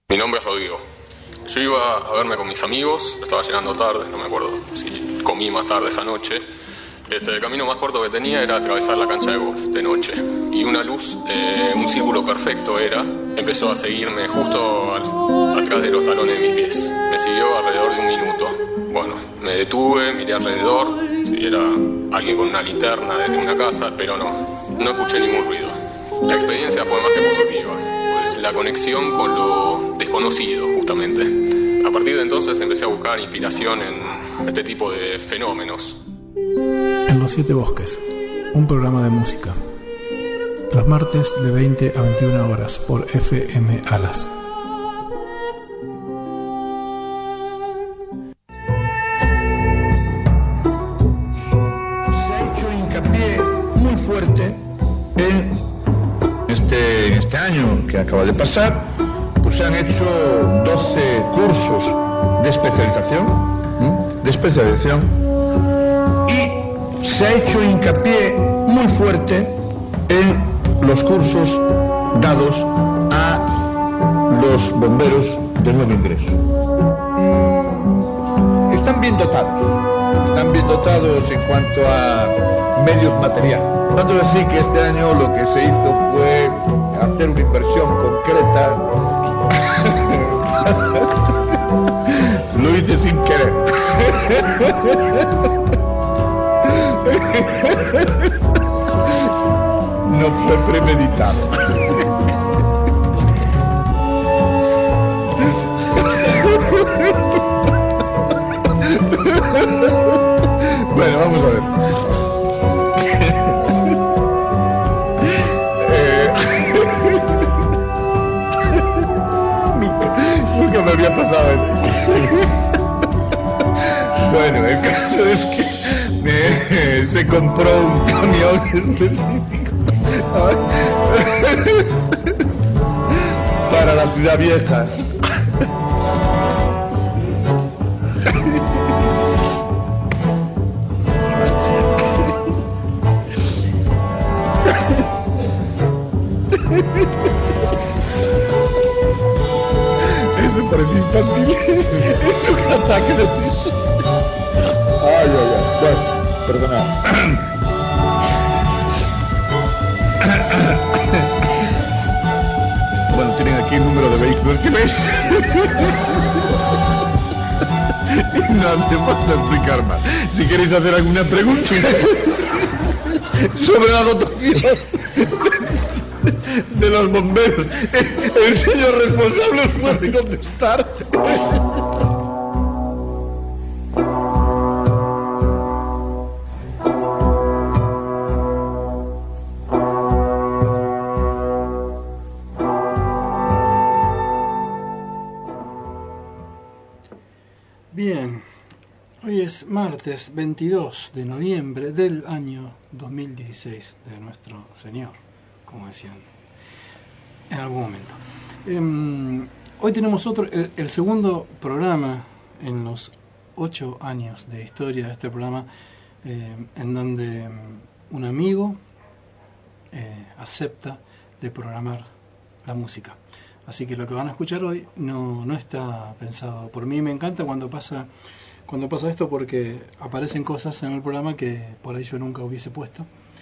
Mi nombre es Rodrigo. Yo iba a verme con mis amigos, estaba llegando tarde, no me acuerdo si comí más tarde esa noche. El camino más corto que tenía era atravesar la cancha de golf de noche. Y una luz, un círculo perfecto empezó a seguirme justo atrás de los talones de mis pies. Me siguió alrededor de un minuto. Bueno, me detuve, miré alrededor, si era alguien con una linterna desde una casa, pero no escuché ningún ruido. La experiencia fue más que positiva, pues la conexión con lo desconocido, justamente. A partir de entonces empecé a buscar inspiración en este tipo de fenómenos. En los Siete Bosques, un programa de música. Los martes de 20 a 21 horas por FM Alas. Se ha hecho hincapié muy fuerte en este año que acaba de pasar, pues se han hecho 12 cursos de especialización, y se ha hecho hincapié muy fuerte en los cursos dados a los bomberos de nuevo ingreso. Están bien dotados en cuanto a medios materiales. Tanto es así que este año lo que se hizo fue hacer una inversión concreta. Lo hice sin querer. No fue premeditado. Bueno, vamos a ver. Nunca me había pasado eso. Bueno, el caso es que se compró un camión específico para la Ciudad Vieja. Eso parece infantil. Es un ataque de risa. Ay. Bueno, perdonad. Bueno, tienen aquí el número de vehículos que veis. Y no hace falta explicar más. Si queréis hacer alguna pregunta sobre la dotación de los bomberos, el señor responsable os puede contestar. Bien, hoy es martes 22 de noviembre del año 2016 de nuestro Señor, como decían en algún momento. Hoy tenemos el segundo programa en los 8 años de historia de este programa, en donde un amigo acepta de programar la música. Así que lo que van a escuchar hoy no está pensado por mí. Me encanta cuando pasa esto, porque aparecen cosas en el programa que por ahí yo nunca hubiese puesto.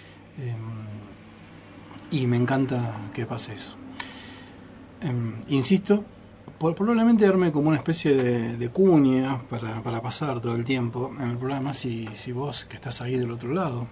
Y me encanta que pase eso. Insisto, probablemente arme como una especie de cuña para pasar todo el tiempo en el programa, si vos que estás ahí del otro lado,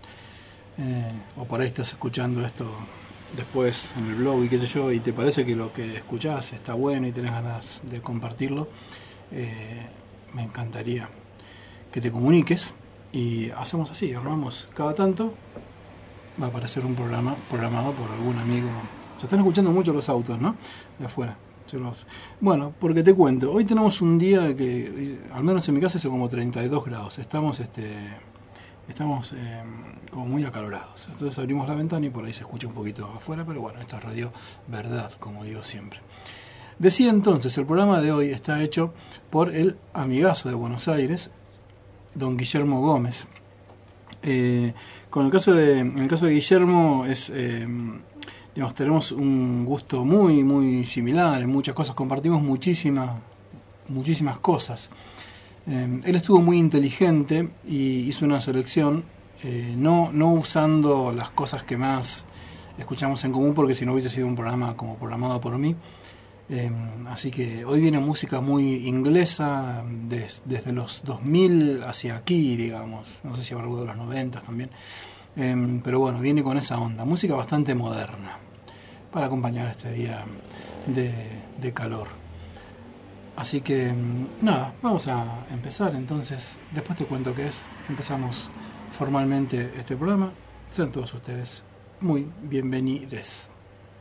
o por ahí estás escuchando esto después en el blog y qué sé yo, y te parece que lo que escuchás está bueno y tenés ganas de compartirlo, me encantaría que te comuniques y hacemos así, armamos cada tanto, va a aparecer un programa programado por algún amigo. Se están escuchando mucho los autos, ¿no? De afuera. Bueno, porque te cuento, hoy tenemos un día que, al menos en mi casa, es como 32 grados. Estamos como muy acalorados. Entonces abrimos la ventana y por ahí se escucha un poquito afuera, pero bueno, esta es radio verdad, como digo siempre. Decía entonces, el programa de hoy está hecho por el amigazo de Buenos Aires, don Guillermo Gómez. En el caso de Guillermo es digamos, tenemos un gusto muy, muy similar en muchas cosas, compartimos muchísimas cosas. Él estuvo muy inteligente y hizo una selección, no usando las cosas que más escuchamos en común, porque si no hubiese sido un programa como programado por mí. Así que hoy viene música muy inglesa, desde los 2000 hacia aquí, digamos. No sé si habrá algo de los 90 también. Pero bueno, viene con esa onda. Música bastante moderna para acompañar este día de calor. Así que nada, vamos a empezar entonces. Después te cuento qué es. Empezamos formalmente este programa. Sean todos ustedes muy bienvenidos.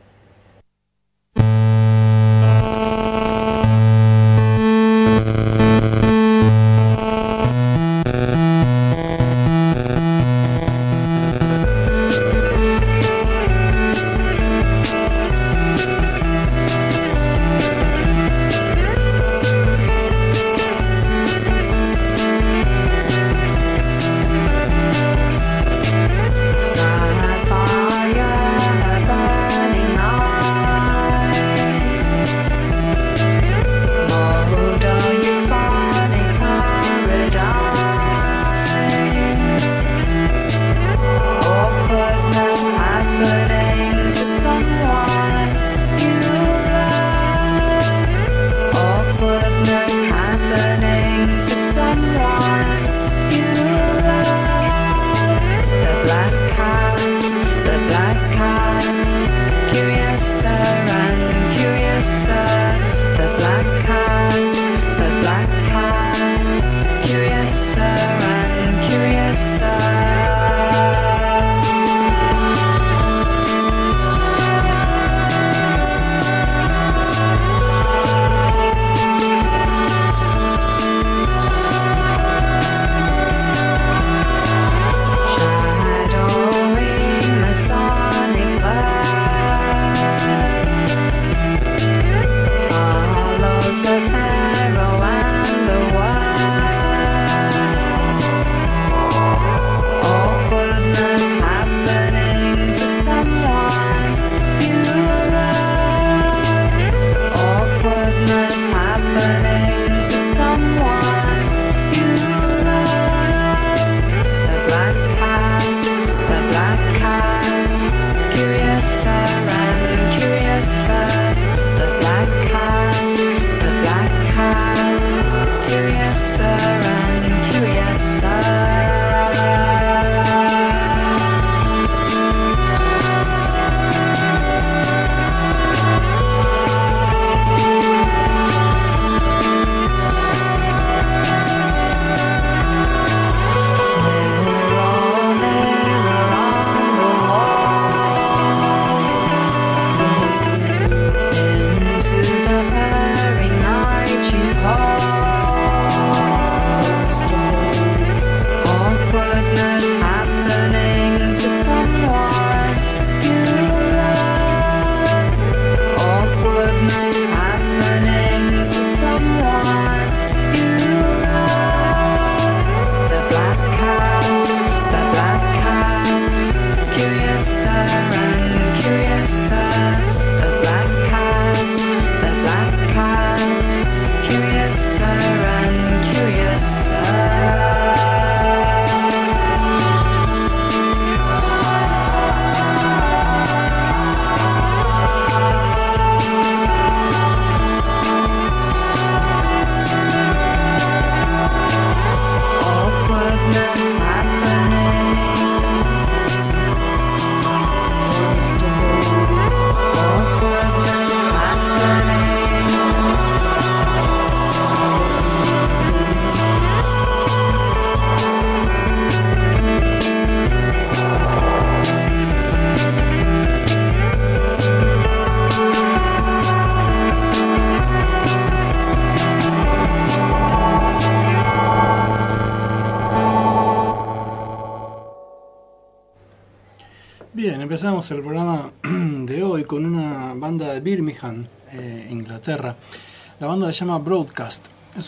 Bien, empezamos el programa de hoy con una banda de Birmingham, Inglaterra. La banda se llama Broadcast.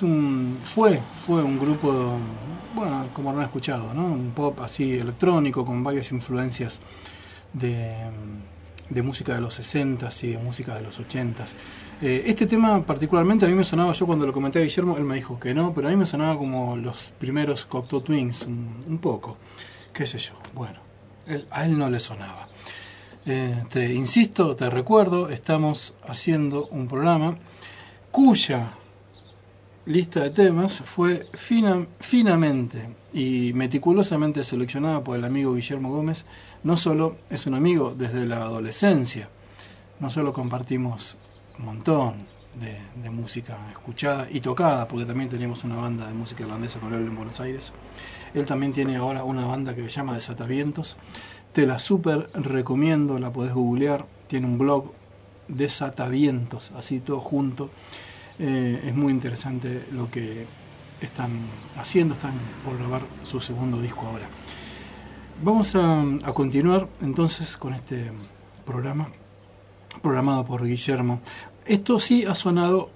Fue un grupo, bueno, como lo han escuchado, ¿no? Un pop así electrónico con varias influencias de de música de los 60s y de música de los 80s. Este tema particularmente a mí me sonaba, yo cuando lo comenté a Guillermo, él me dijo que no, pero a mí me sonaba como los primeros Cocteau Twins, un poco, qué sé yo, bueno, a él no le sonaba. Te insisto, te recuerdo, estamos haciendo un programa cuya lista de temas fue finamente y meticulosamente seleccionada por el amigo Guillermo Gómez. No solo es un amigo desde la adolescencia, no solo compartimos un montón de música escuchada y tocada, porque también teníamos una banda de música irlandesa con él en Buenos Aires. Él también tiene ahora una banda que se llama Desatavientos. Te la súper recomiendo, la podés googlear. Tiene un blog, Desatavientos, así todo junto. Es muy interesante lo que están haciendo. Están por grabar su segundo disco ahora. Vamos a continuar entonces con este programa programado por Guillermo. Esto sí ha sonado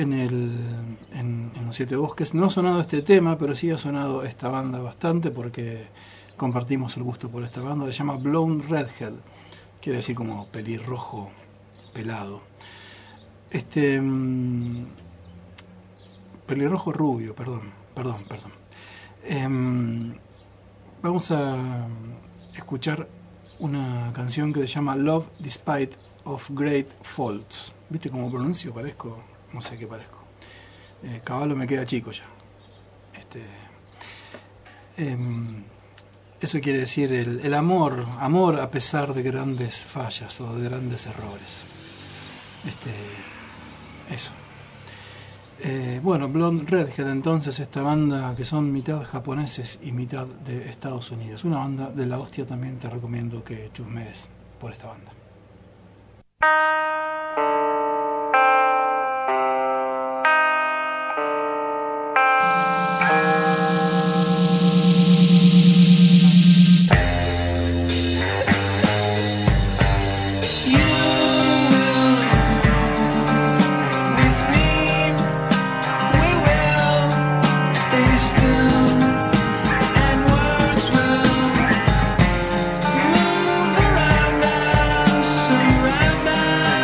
en Los Siete Bosques. No ha sonado este tema, pero sí ha sonado esta banda bastante porque compartimos el gusto por esta banda. Se llama Blonde Redhead, quiere decir como pelirrojo pelado. Pelirrojo rubio, perdón. Vamos a escuchar una canción que se llama Love Despite of Great Faults. ¿Viste cómo pronuncio? Parezco, no sé qué parezco. Caballo me queda chico ya. Eso quiere decir el amor a pesar de grandes fallas o de grandes errores. Eso. Bueno, Blonde Redhead, entonces, esta banda que son mitad japoneses y mitad de Estados Unidos. Una banda de la hostia, también te recomiendo que chusmees por esta banda. Surround us.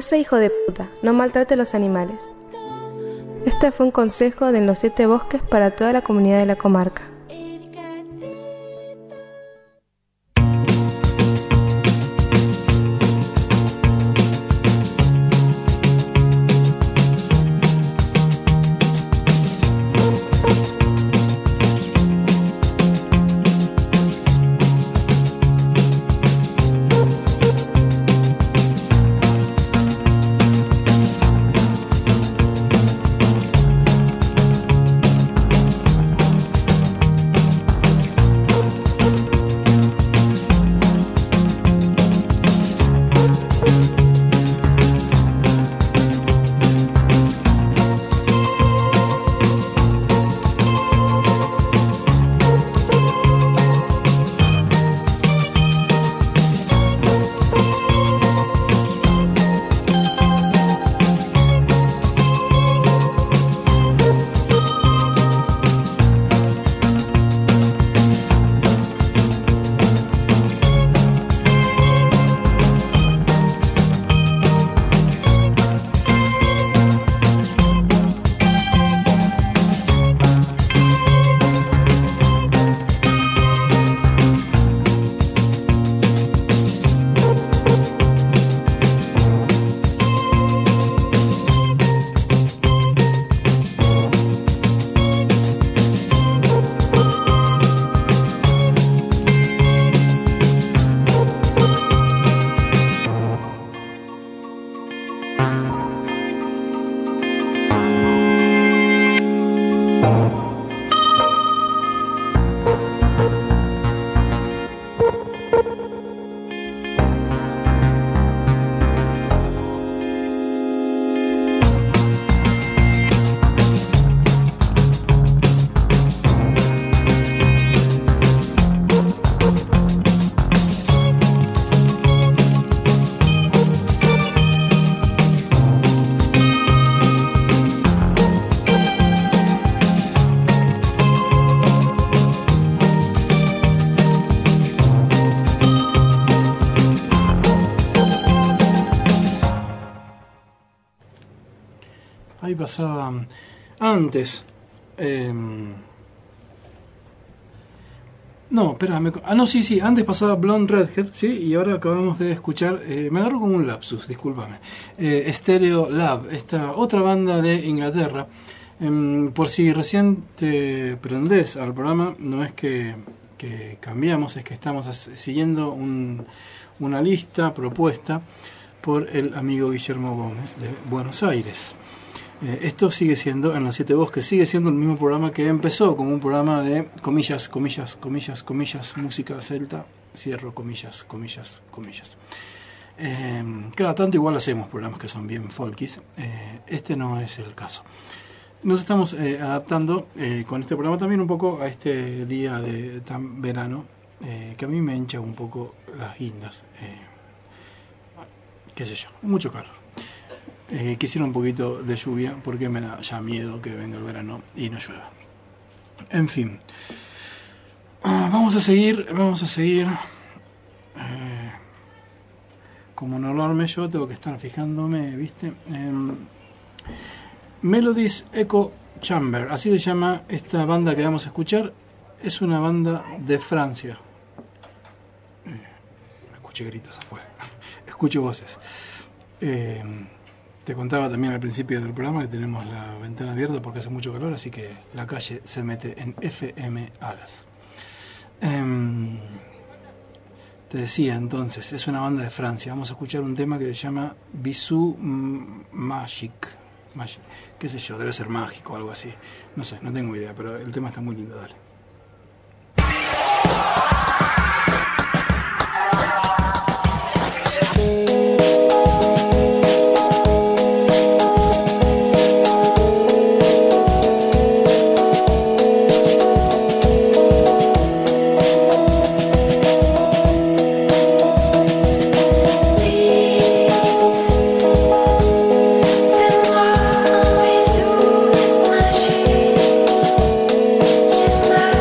sea hijo de puta, no maltrate a los animales. Este fue un consejo de Los Siete Bosques para toda la comunidad de la comarca. Ahí pasaba antes. No, espera. Sí. Antes pasaba Blonde Redhead, sí, y ahora acabamos de escuchar. Me agarro como un lapsus, discúlpame. Stereo Lab, esta otra banda de Inglaterra. Por si recién te prendés al programa, no es que cambiamos, es que estamos siguiendo una lista propuesta por el amigo Guillermo Gómez de Buenos Aires. Esto sigue siendo, en Los Siete Bosques, sigue siendo el mismo programa que empezó como un programa de comillas, música celta, cierro comillas. Cada tanto igual hacemos programas que son bien folkies, este no es el caso. Nos estamos adaptando con este programa también un poco a este día de tan verano, que a mí me hincha un poco las guindas, qué sé yo, mucho calor. Quisiera un poquito de lluvia porque me da ya miedo que venga el verano y no llueva. En fin, vamos a seguir. Como no hablarme yo, tengo que estar fijándome, ¿viste? Melodies Echo Chamber, así se llama esta banda que vamos a escuchar. Es una banda de Francia. Escuché gritos afuera, escucho voces. Te contaba también al principio del programa que tenemos la ventana abierta porque hace mucho calor, así que la calle se mete en FM Alas. Te decía entonces, es una banda de Francia. Vamos a escuchar un tema que se llama Bisou Magique. Qué sé yo, debe ser mágico o algo así. No sé, no tengo idea, pero el tema está muy lindo, dale. Fais-moi un bisou magique.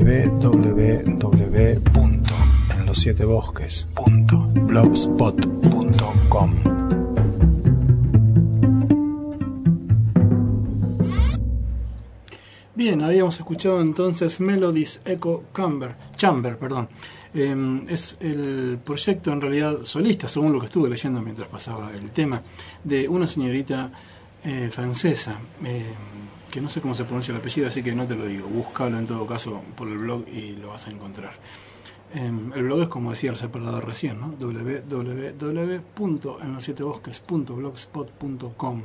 www.enlosietebosques.blogspot.com. Bien, habíamos escuchado entonces Melodies Echo Chamber, perdón. Es el proyecto en realidad solista, según lo que estuve leyendo mientras pasaba el tema, de una señorita francesa, que no sé cómo se pronuncia el apellido, así que no te lo digo, búscalo en todo caso por el blog y lo vas a encontrar. El blog es, como decía el separador recién, ¿no? www.enlosietebosques.blogspot.com.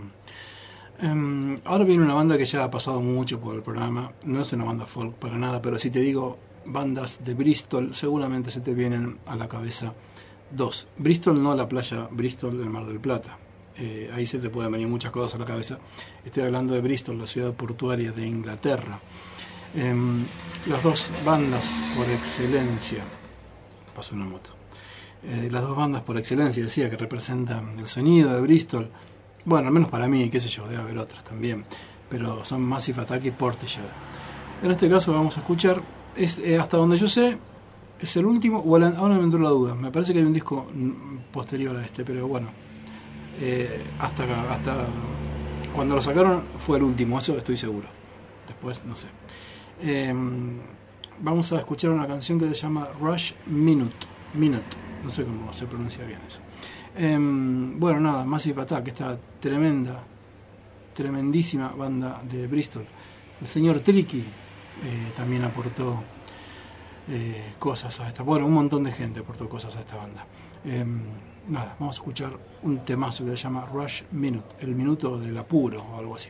Ahora viene una banda que ya ha pasado mucho por el programa, no es una banda folk para nada, pero si te digo bandas de Bristol, seguramente se te vienen a la cabeza dos. Bristol, no la playa Bristol del Mar del Plata, ahí se te pueden venir muchas cosas a la cabeza. Estoy hablando de Bristol, la ciudad portuaria de Inglaterra. Las dos bandas por excelencia, pasó una moto, las dos bandas por excelencia, decía, que representan el sonido de Bristol. Bueno, al menos para mí, qué sé yo, debe haber otras también, pero son Massive Attack y Portishead. En este caso vamos a escuchar, hasta donde yo sé, es el último, o ahora me entró la duda, me parece que hay un disco posterior a este, pero bueno, hasta cuando lo sacaron fue el último, eso estoy seguro. Después, no sé. Vamos a escuchar una canción que se llama Rush Minute, no sé cómo se pronuncia bien eso. Bueno, nada, Massive Attack, esta tremendísima banda de Bristol. El señor Tricky también aportó cosas a esta, bueno, un montón de gente aportó cosas a esta banda. Nada, vamos a escuchar un temazo que se llama Rush Minute, el minuto del apuro o algo así.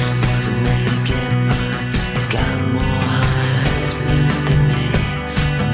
Got more eyes than me.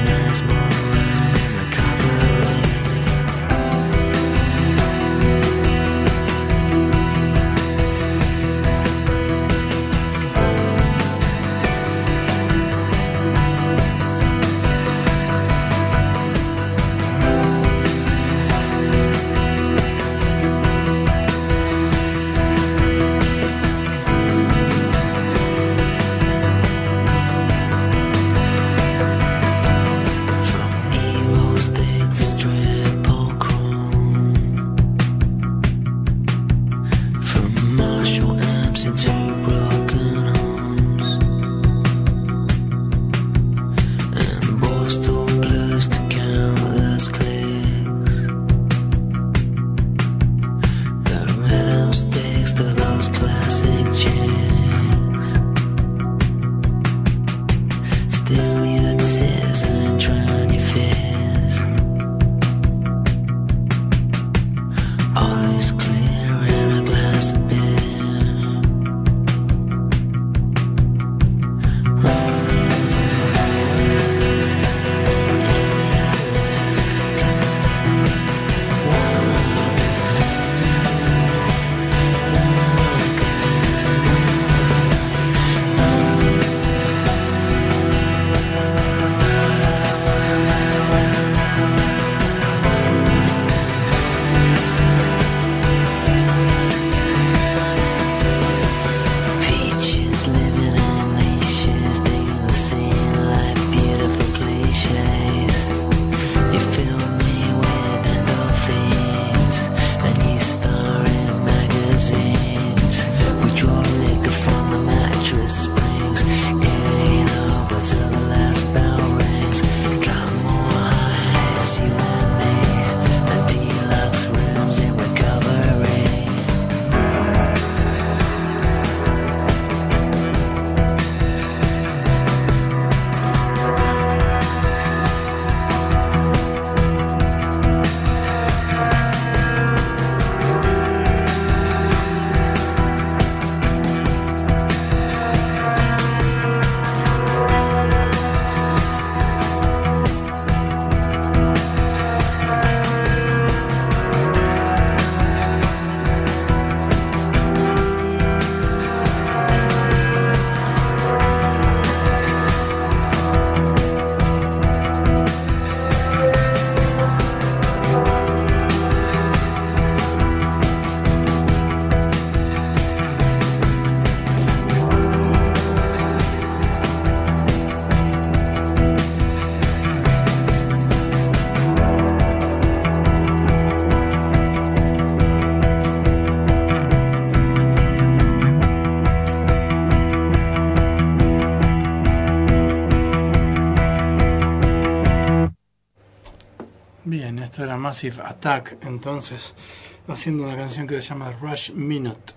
Bien, esto era Massive Attack, entonces, haciendo una canción que se llama Rush Minute.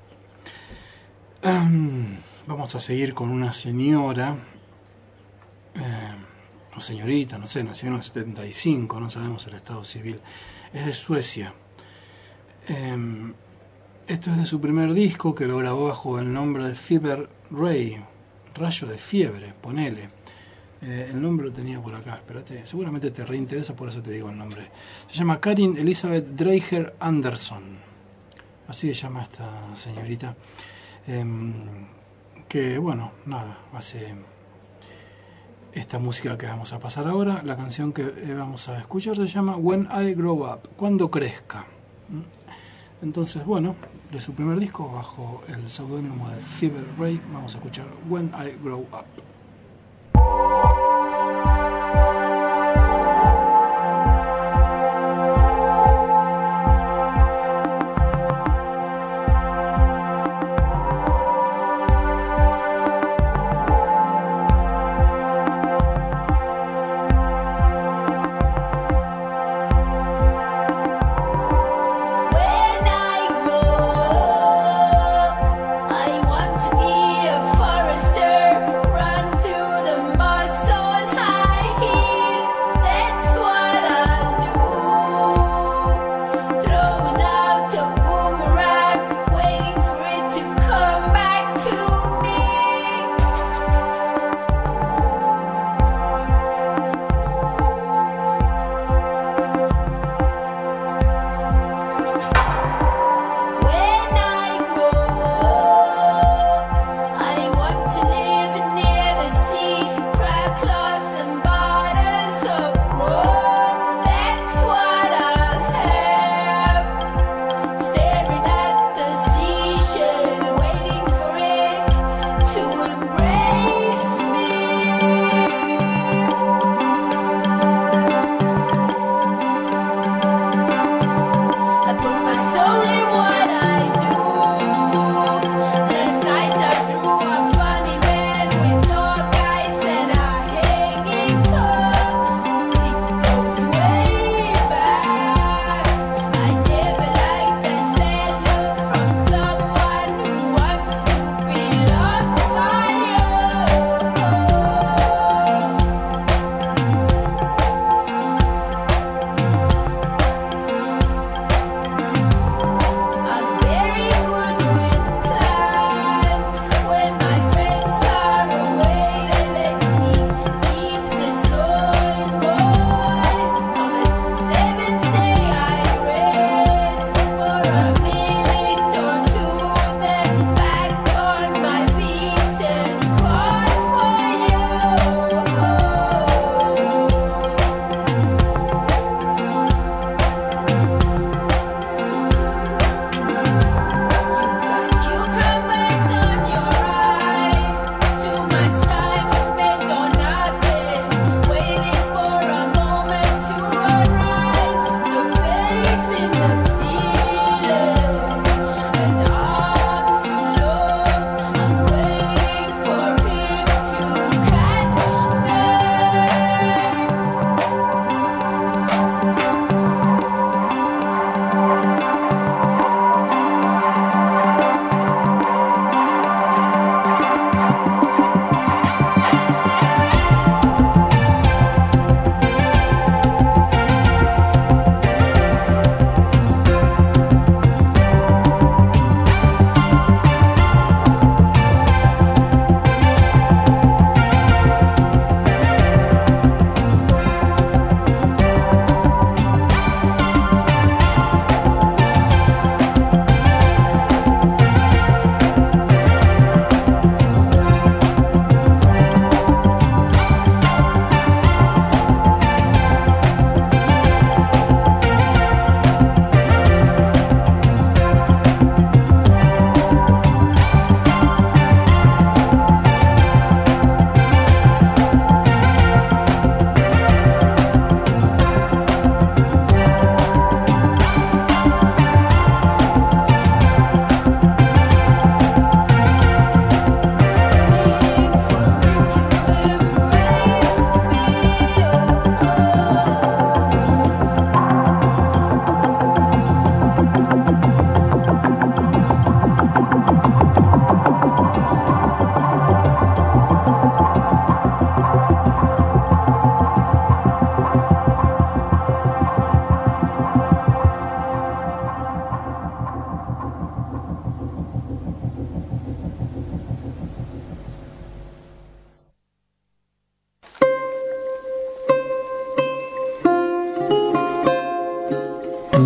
Vamos a seguir con una señora, o señorita, no sé, nació en el 75, no sabemos el estado civil. Es de Suecia. Esto es de su primer disco, que lo grabó bajo el nombre de Fever Ray, rayo de fiebre, ponele. El nombre lo tenía por acá, espérate, seguramente te reinteresa, por eso te digo el nombre. Se llama Karin Elisabeth Dreyer Anderson, así se llama esta señorita, que bueno, nada, hace esta música que vamos a pasar ahora. La canción que vamos a escuchar se llama When I Grow Up, cuando crezca. Entonces, bueno, de su primer disco, bajo el seudónimo de Fever Ray, vamos a escuchar When I Grow Up. Run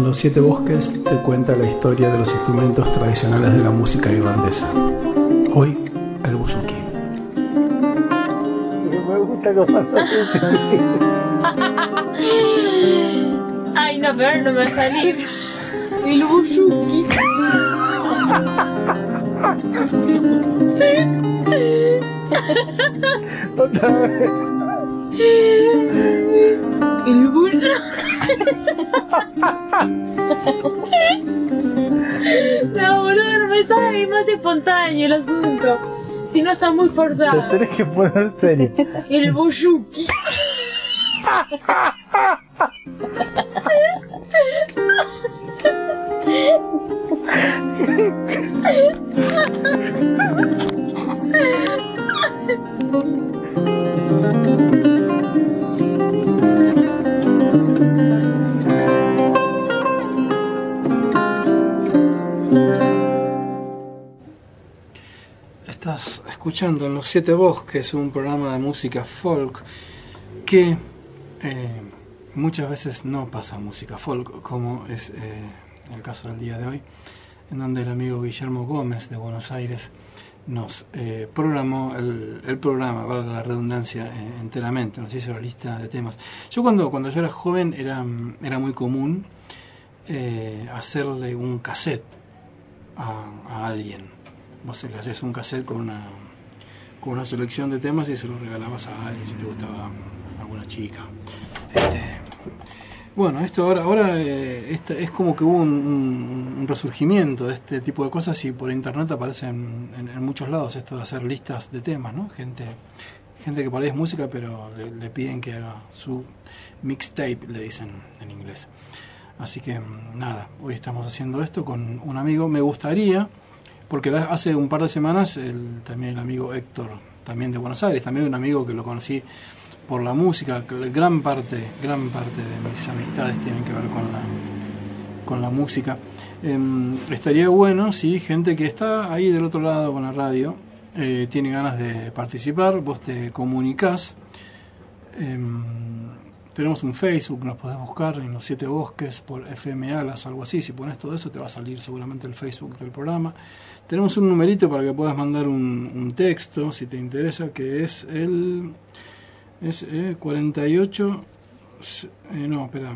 Los Siete Bosques te cuenta la historia de los instrumentos tradicionales de la música irlandesa. Hoy, el buzuki. Me gusta cómo lo Ay, no, pero no me va a salir. El buzuki. Otra vez. El buzuki. No, boludo, no me sale, es más espontáneo el asunto. Si no, está muy forzado. Te tenés que poner serio. El buzuki. Estás escuchando en Los Siete Bosques, un programa de música folk que muchas veces no pasa música folk, como es el caso del día de hoy, en donde el amigo Guillermo Gómez de Buenos Aires nos programó el programa, valga la redundancia, enteramente, nos hizo la lista de temas. Yo cuando yo era joven era muy común hacerle un cassette a alguien. Vos le hacías un cassette con una selección de temas y se lo regalabas a alguien si te gustaba alguna chica. Bueno, esto ahora es como que hubo un resurgimiento de este tipo de cosas y por internet aparecen en muchos lados esto de hacer listas de temas, ¿no? Gente que por ahí es música, pero le piden que haga su mixtape, le dicen en inglés. Así que nada, hoy estamos haciendo esto con un amigo. Me gustaría, porque hace un par de semanas también el amigo Héctor, también de Buenos Aires, también un amigo que lo conocí por la música, gran parte de mis amistades tienen que ver con la música. Estaría bueno si gente que está ahí del otro lado con la radio tiene ganas de participar, vos te comunicás. Tenemos un Facebook, nos podés buscar en Los Siete Bosques por FM Alas, algo así. Si pones todo eso te va a salir seguramente el Facebook del programa. Tenemos un numerito para que puedas mandar un texto si te interesa, que es el 48 no, espera,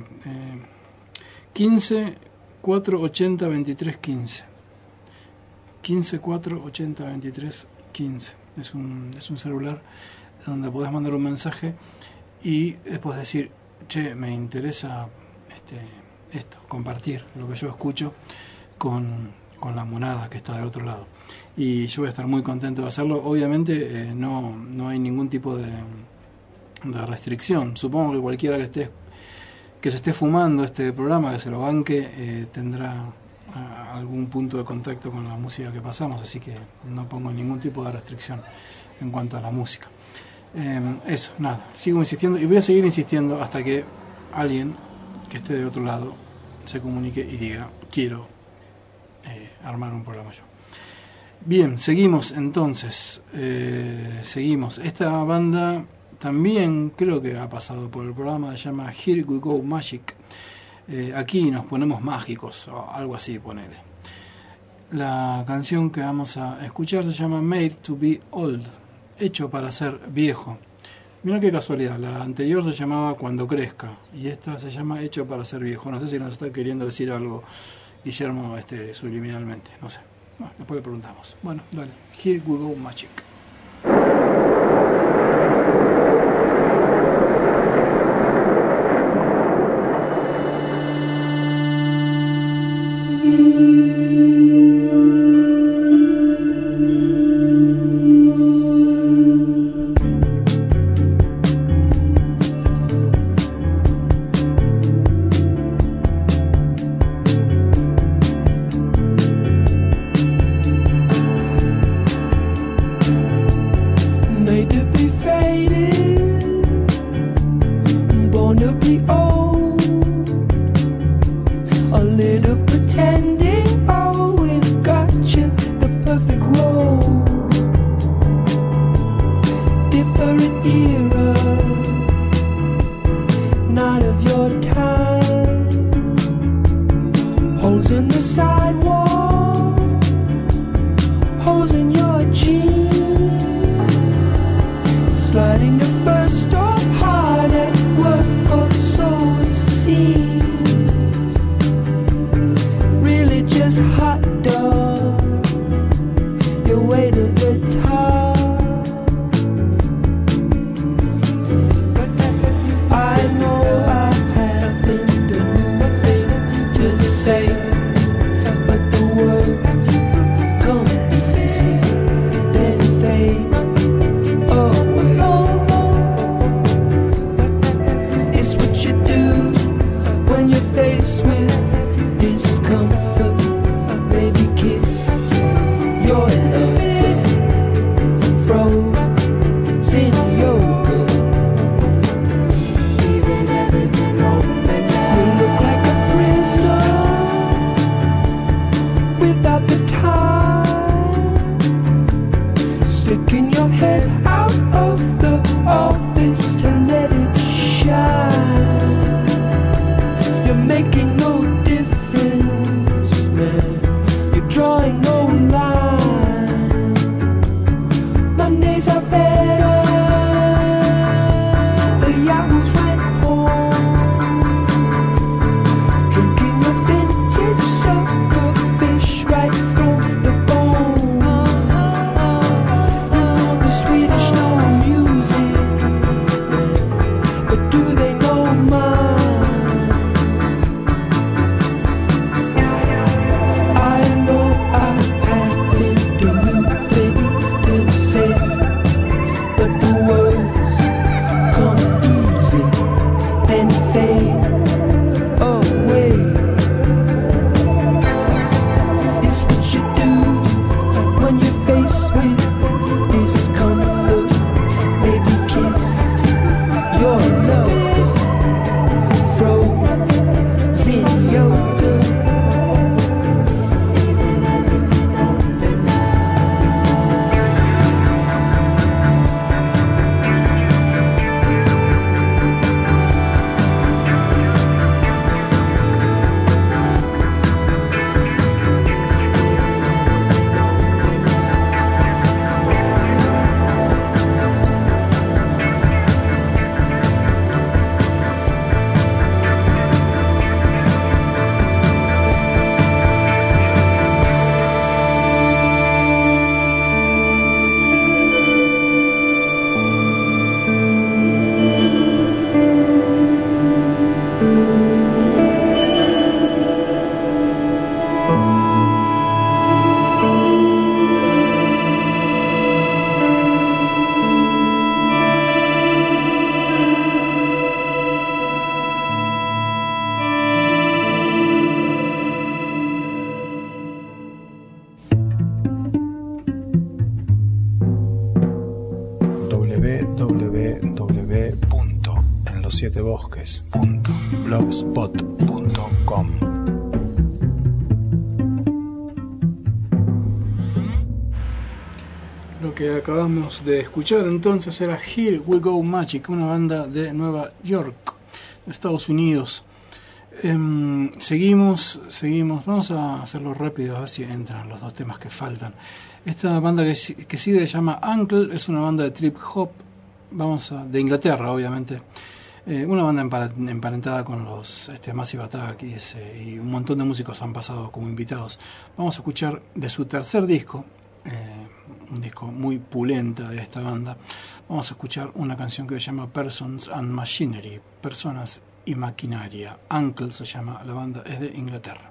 15 480 23 15 15 480 23 15. Es un celular donde podés mandar un mensaje y después decir, che, me interesa esto, compartir lo que yo escucho con la monada que está del otro lado. Y yo voy a estar muy contento de hacerlo. Obviamente no hay ningún tipo de restricción. Supongo que cualquiera que se esté fumando este programa, que se lo banque, tendrá algún punto de contacto con la música que pasamos, así que no pongo ningún tipo de restricción en cuanto a la música. Eso, nada, sigo insistiendo y voy a seguir insistiendo hasta que alguien que esté de otro lado se comunique y diga, quiero armar un programa yo. Bien, seguimos entonces, seguimos. Esta banda también creo que ha pasado por el programa, se llama Here We Go Magic. Aquí nos ponemos mágicos, o algo así, ponele. La canción que vamos a escuchar se llama Made to Be Old, hecho para ser viejo. Mira qué casualidad, la anterior se llamaba Cuando Crezca y esta se llama Hecho para ser viejo. No sé si nos está queriendo decir algo Guillermo subliminalmente, no sé. Bueno, después le preguntamos. Bueno, dale, Here We Go Magic. making no difference, man. You're drawing no line. Mondays are better. The yahoos went home, drinking a vintage sucker fish right from the bone. You know the Swedish know music, man, but do they know mine? www.enlosietebosques.blogspot.com. Lo que acabamos de escuchar entonces era Here We Go Magic, una banda de Nueva York, de Estados Unidos. Seguimos, vamos a hacerlo rápido, a ver si entran los dos temas que faltan. Esta banda que sigue se llama Uncle, es una banda de trip hop, de Inglaterra obviamente. Una banda emparentada con los Massive Attack y un montón de músicos han pasado como invitados. Vamos a escuchar de su tercer disco, un disco muy pulenta de esta banda. Vamos a escuchar una canción que se llama Persons and Machinery, Personas y Maquinaria. Uncle se llama, la banda es de Inglaterra.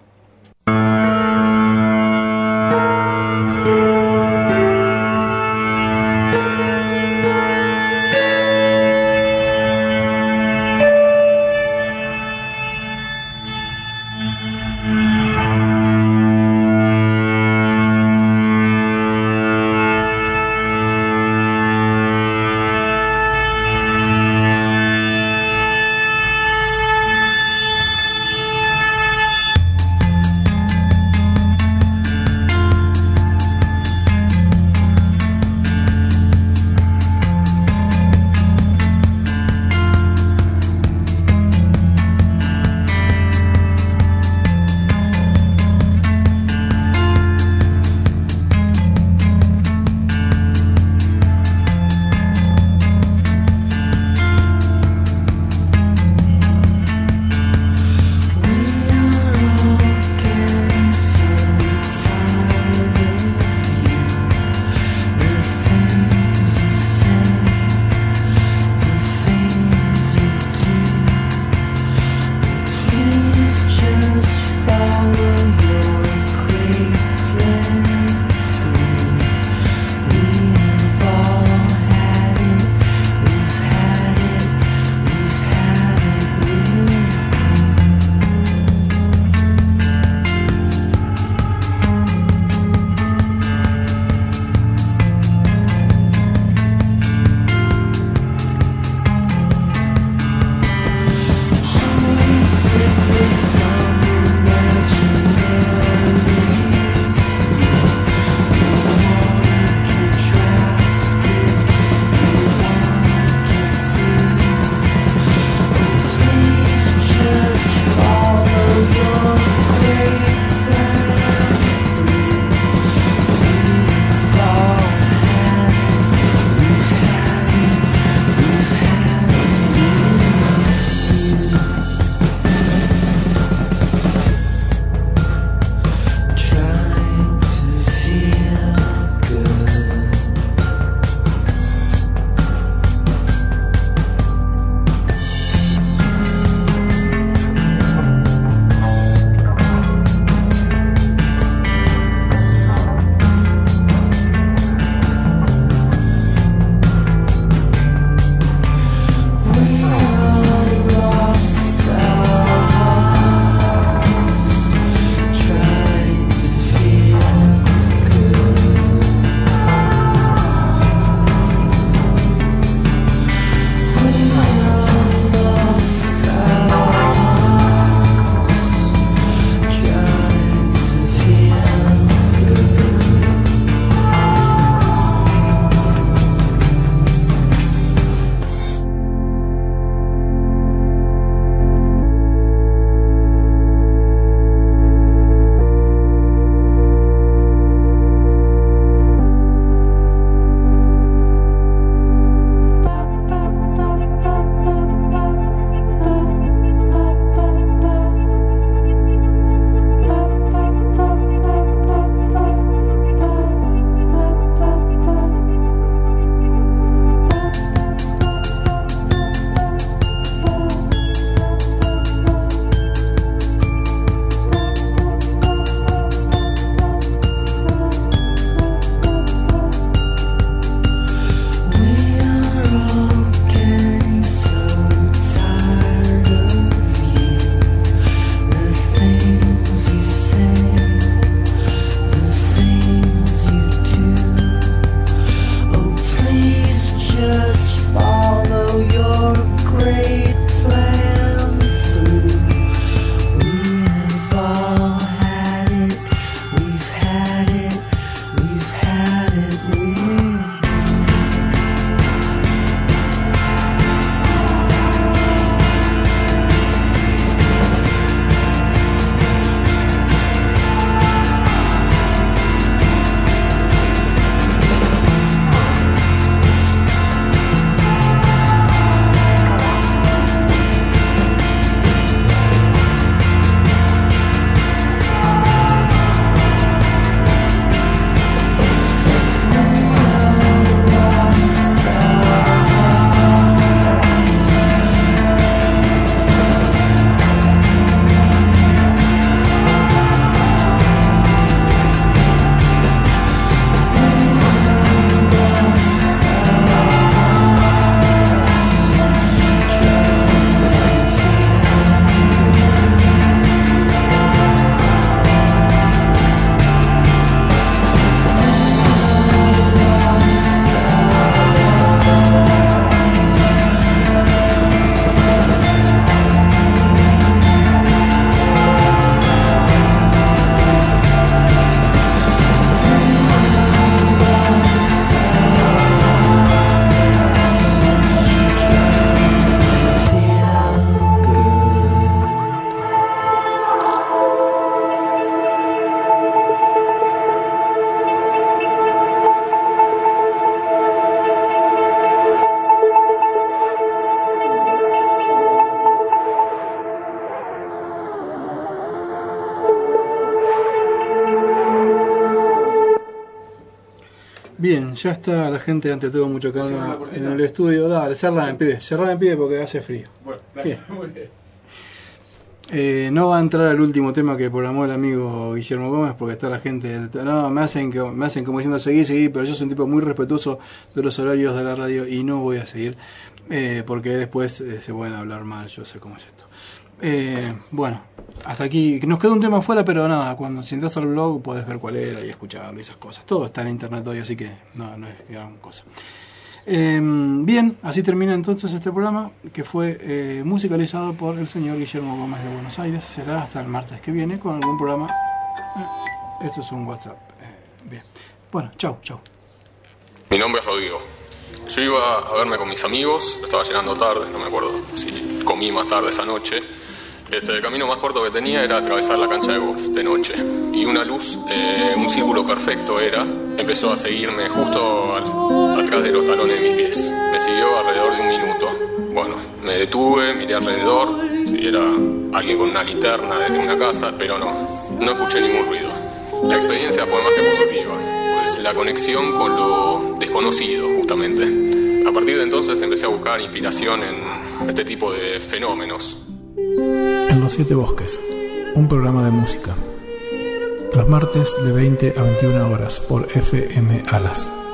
Bien, ya está la gente, ante todo, mucho calma en el estudio. Dale, cerrame, pibe, porque hace frío. Bueno, bien. muy bien. No va a entrar al último tema que programó el amigo Guillermo Gómez, porque está la gente. No, me hacen como diciendo seguí, pero yo soy un tipo muy respetuoso de los horarios de la radio y no voy a seguir, porque después se pueden hablar mal, yo sé cómo es esto. Bueno, hasta aquí. Nos queda un tema afuera, pero nada, cuando si entras al blog podés ver cuál era y escucharlo y esas cosas. Todo está en internet hoy, así que no es gran cosa. Bien, así termina entonces este programa, que fue musicalizado por el señor Guillermo Gómez de Buenos Aires. Será hasta el martes que viene con algún programa. Esto es un WhatsApp. Bien. Bueno, chau. Mi nombre es Rodrigo. Yo iba a verme con mis amigos, estaba llegando tarde, no me acuerdo si comí más tarde esa noche. El camino más corto que tenía era atravesar la cancha de golf de noche. Y una luz, un círculo perfecto empezó a seguirme justo atrás de los talones de mis pies. Me siguió alrededor de un minuto. Bueno, me detuve, miré alrededor, si era alguien con una linterna desde una casa, pero no escuché ningún ruido. La experiencia fue más que positiva, pues la conexión con lo desconocido, justamente. A partir de entonces empecé a buscar inspiración en este tipo de fenómenos. En los 7 bosques, un programa de música. Los martes de 20 a 21 horas por FM Alas.